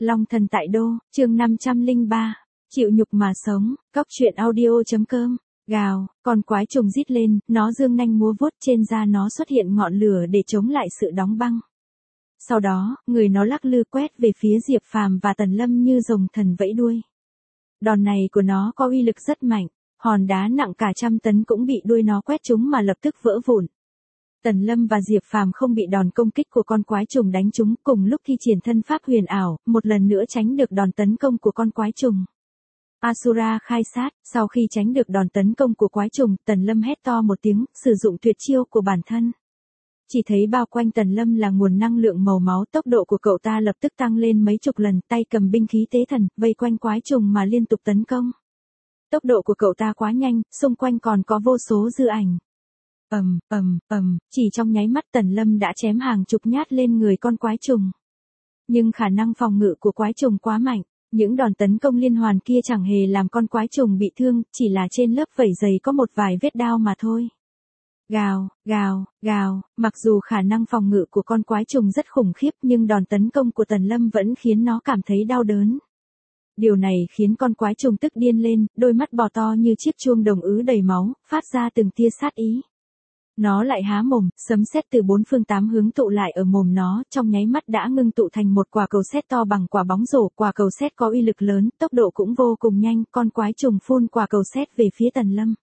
Long thần tại đô, chương 503, chịu nhục mà sống, cóc truyện audio.com, gào, con quái trùng rít lên, nó giương nanh múa vuốt trên da nó xuất hiện ngọn lửa để chống lại sự đóng băng. Sau đó, người nó lắc lư quét về phía Diệp Phàm và Tần Lâm như rồng thần vẫy đuôi. Đòn này của nó có uy lực rất mạnh, hòn đá nặng cả 100 tấn cũng bị đuôi nó quét trúng mà lập tức vỡ vụn. Tần Lâm và Diệp Phàm không bị đòn công kích của con quái trùng đánh trúng, cùng lúc thi triển thân pháp huyền ảo, một lần nữa tránh được đòn tấn công của con quái trùng. Asura khai sát, sau khi tránh được đòn tấn công của quái trùng, Tần Lâm hét to một tiếng, sử dụng tuyệt chiêu của bản thân. Chỉ thấy bao quanh Tần Lâm là nguồn năng lượng màu máu, tốc độ của cậu ta lập tức tăng lên mấy chục lần, tay cầm binh khí tế thần, vây quanh quái trùng mà liên tục tấn công. Tốc độ của cậu ta quá nhanh, xung quanh còn có vô số dư ảnh. Chỉ trong nháy mắt Tần Lâm đã chém hàng chục nhát lên người con quái trùng. Nhưng khả năng phòng ngự của quái trùng quá mạnh, những đòn tấn công liên hoàn kia chẳng hề làm con quái trùng bị thương, chỉ là trên lớp vảy dày có một vài vết đao mà thôi. Gào, mặc dù khả năng phòng ngự của con quái trùng rất khủng khiếp nhưng đòn tấn công của Tần Lâm vẫn khiến nó cảm thấy đau đớn. Điều này khiến con quái trùng tức điên lên, đôi mắt bò to như chiếc chuông đồng ứ đầy máu, phát ra từng tia sát ý. Nó lại há mồm, sấm sét từ 4 phương 8 hướng tụ lại ở mồm nó, trong nháy mắt đã ngưng tụ thành một quả cầu sét to bằng quả bóng rổ, quả cầu sét có uy lực lớn, tốc độ cũng vô cùng nhanh, con quái trùng phun quả cầu sét về phía Tần Lâm.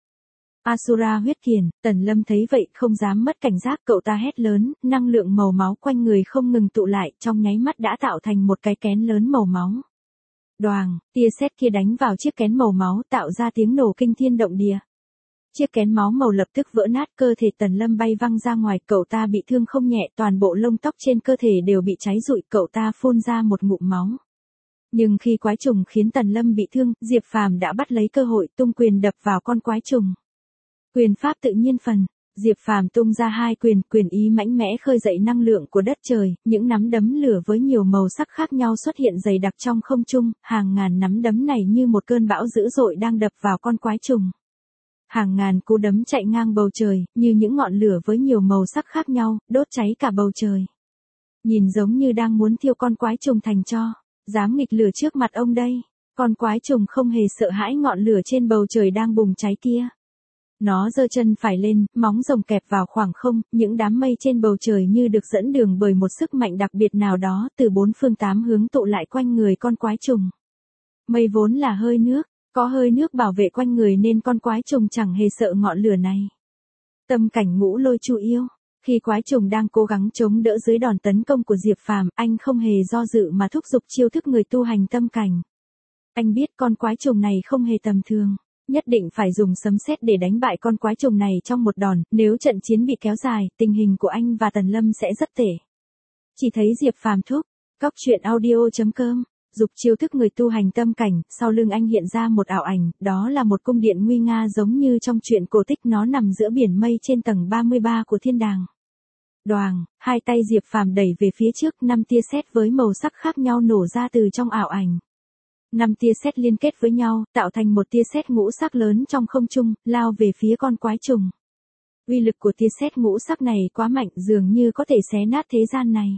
Asura huyết kiền, Tần Lâm thấy vậy không dám mất cảnh giác, cậu ta hét lớn, năng lượng màu máu quanh người không ngừng tụ lại, trong nháy mắt đã tạo thành một cái kén lớn màu máu. Đoàng, tia sét kia đánh vào chiếc kén màu máu tạo ra tiếng nổ kinh thiên động địa. Chiếc kén máu màu lập tức vỡ nát, cơ thể Tần Lâm bay văng ra ngoài, cậu ta bị thương không nhẹ, toàn bộ lông tóc trên cơ thể đều bị cháy rụi, cậu ta phun ra một ngụm máu. Nhưng khi quái trùng khiến Tần Lâm bị thương, Diệp Phàm đã bắt lấy cơ hội tung quyền đập vào con quái trùng. Quyền pháp tự nhiên phần, Diệp Phàm tung ra hai quyền, quyền ý mạnh mẽ khơi dậy năng lượng của đất trời, những nắm đấm lửa với nhiều màu sắc khác nhau xuất hiện dày đặc trong không trung, hàng ngàn nắm đấm này như một cơn bão dữ dội đang đập vào con quái trùng. Hàng ngàn cú đấm chạy ngang bầu trời, như những ngọn lửa với nhiều màu sắc khác nhau, đốt cháy cả bầu trời. Nhìn giống như đang muốn thiêu con quái trùng thành tro, dám nghịch lửa trước mặt ông đây. Con quái trùng không hề sợ hãi ngọn lửa trên bầu trời đang bùng cháy kia. Nó giơ chân phải lên, móng rồng kẹp vào khoảng không, những đám mây trên bầu trời như được dẫn đường bởi một sức mạnh đặc biệt nào đó, từ 4 phương 8 hướng tụ lại quanh người con quái trùng. Mây vốn là hơi nước, có hơi nước bảo vệ quanh người nên con quái trùng chẳng hề sợ ngọn lửa này. Tâm cảnh Ngũ Lôi Chu yêu, khi quái trùng đang cố gắng chống đỡ dưới đòn tấn công của Diệp Phàm, anh không hề do dự mà thúc giục chiêu thức người tu hành tâm cảnh. Anh biết con quái trùng này không hề tầm thường, nhất định phải dùng sấm sét để đánh bại con quái trùng này trong một đòn, nếu trận chiến bị kéo dài, tình hình của anh và Tần Lâm sẽ rất tệ. Chỉ thấy Diệp Phàm thúc, cóc truyện audio.com, dục chiêu thức người tu hành tâm cảnh, sau lưng anh hiện ra một ảo ảnh, đó là một cung điện nguy nga giống như trong truyện cổ tích, nó nằm giữa biển mây trên tầng 33 của thiên đàng. Đoàng, hai tay Diệp Phàm đẩy về phía trước, 5 tia sét với màu sắc khác nhau nổ ra từ trong ảo ảnh. 5 tia sét liên kết với nhau, tạo thành một tia sét ngũ sắc lớn trong không trung, lao về phía con quái trùng. Uy lực của tia sét ngũ sắc này quá mạnh, dường như có thể xé nát thế gian này.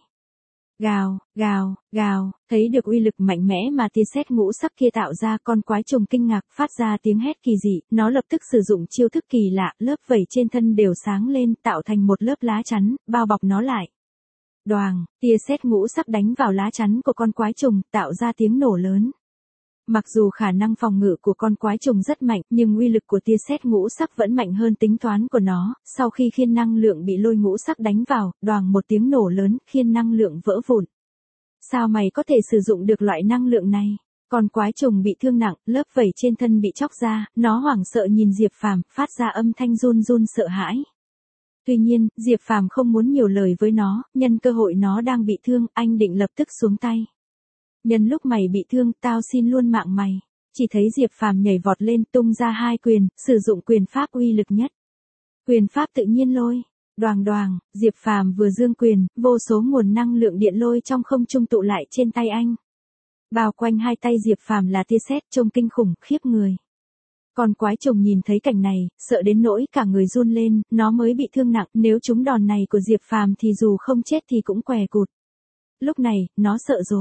Gào, thấy được uy lực mạnh mẽ mà tia sét ngũ sắc kia tạo ra, con quái trùng kinh ngạc phát ra tiếng hét kỳ dị, nó lập tức sử dụng chiêu thức kỳ lạ, lớp vảy trên thân đều sáng lên, tạo thành một lớp lá chắn, bao bọc nó lại. Đoàng, tia sét ngũ sắc đánh vào lá chắn của con quái trùng, tạo ra tiếng nổ lớn. Mặc dù khả năng phòng ngự của con quái trùng rất mạnh, nhưng uy lực của tia sét ngũ sắc vẫn mạnh hơn tính toán của nó, sau khi khiên năng lượng bị lôi ngũ sắc đánh vào, đoàng một tiếng nổ lớn, khiên năng lượng vỡ vụn. Sao mày có thể sử dụng được loại năng lượng này? Con quái trùng bị thương nặng, lớp vảy trên thân bị chóc ra, nó hoảng sợ nhìn Diệp Phàm, phát ra âm thanh run run sợ hãi. Tuy nhiên, Diệp Phàm không muốn nhiều lời với nó, nhân cơ hội nó đang bị thương, anh định lập tức xuống tay. Nhân lúc mày bị thương, tao xin luôn mạng mày. Chỉ thấy Diệp Phàm nhảy vọt lên, tung ra hai quyền, sử dụng quyền pháp uy lực nhất. Quyền pháp tự nhiên lôi. Đoàng, Diệp Phàm vừa giương quyền, vô số nguồn năng lượng điện lôi trong không trung tụ lại trên tay anh. Bao quanh hai tay Diệp Phàm là tia sét, trông kinh khủng, khiếp người. Con quái trùng nhìn thấy cảnh này, sợ đến nỗi cả người run lên, nó mới bị thương nặng, nếu trúng đòn này của Diệp Phàm thì dù không chết thì cũng què cụt. Lúc này, nó sợ rồi.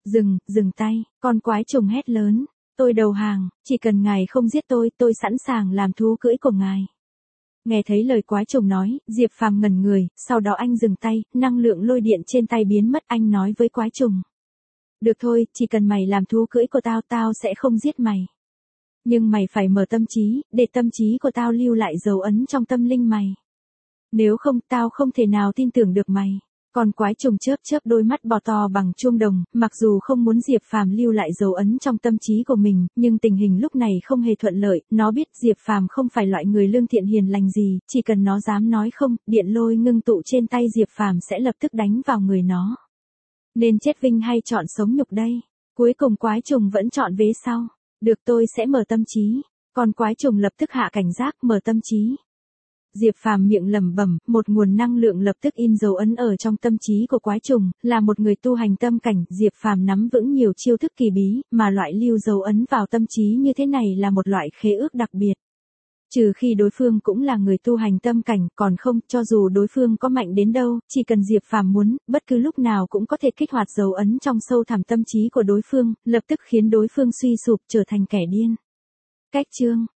Dừng tay, con quái trùng hét lớn. Tôi đầu hàng, chỉ cần ngài không giết tôi sẵn sàng làm thú cưỡi của ngài. Nghe thấy lời quái trùng nói, Diệp Phàm ngẩn người, sau đó anh dừng tay, năng lượng lôi điện trên tay biến mất, anh nói với quái trùng. Được thôi, chỉ cần mày làm thú cưỡi của tao sẽ không giết mày. Nhưng mày phải mở tâm trí, để tâm trí của tao lưu lại dấu ấn trong tâm linh mày. Nếu không, tao không thể nào tin tưởng được mày. Con quái trùng chớp đôi mắt bò to bằng chuông đồng, mặc dù không muốn Diệp Phàm lưu lại dấu ấn trong tâm trí của mình, nhưng tình hình lúc này không hề thuận lợi, nó biết Diệp Phàm không phải loại người lương thiện hiền lành gì, chỉ cần nó dám nói không, điện lôi ngưng tụ trên tay Diệp Phàm sẽ lập tức đánh vào người nó. Nên chết vinh hay chọn sống nhục đây? Cuối cùng quái trùng vẫn chọn vế sau. Được, tôi sẽ mở tâm trí. Con quái trùng lập tức hạ cảnh giác, mở tâm trí. Diệp Phàm miệng lẩm bẩm, một nguồn năng lượng lập tức in dấu ấn ở trong tâm trí của quái trùng, là một người tu hành tâm cảnh, Diệp Phàm nắm vững nhiều chiêu thức kỳ bí, mà loại lưu dấu ấn vào tâm trí như thế này là một loại khế ước đặc biệt. Trừ khi đối phương cũng là người tu hành tâm cảnh, còn không, cho dù đối phương có mạnh đến đâu, chỉ cần Diệp Phàm muốn, bất cứ lúc nào cũng có thể kích hoạt dấu ấn trong sâu thẳm tâm trí của đối phương, lập tức khiến đối phương suy sụp trở thành kẻ điên. Cách chương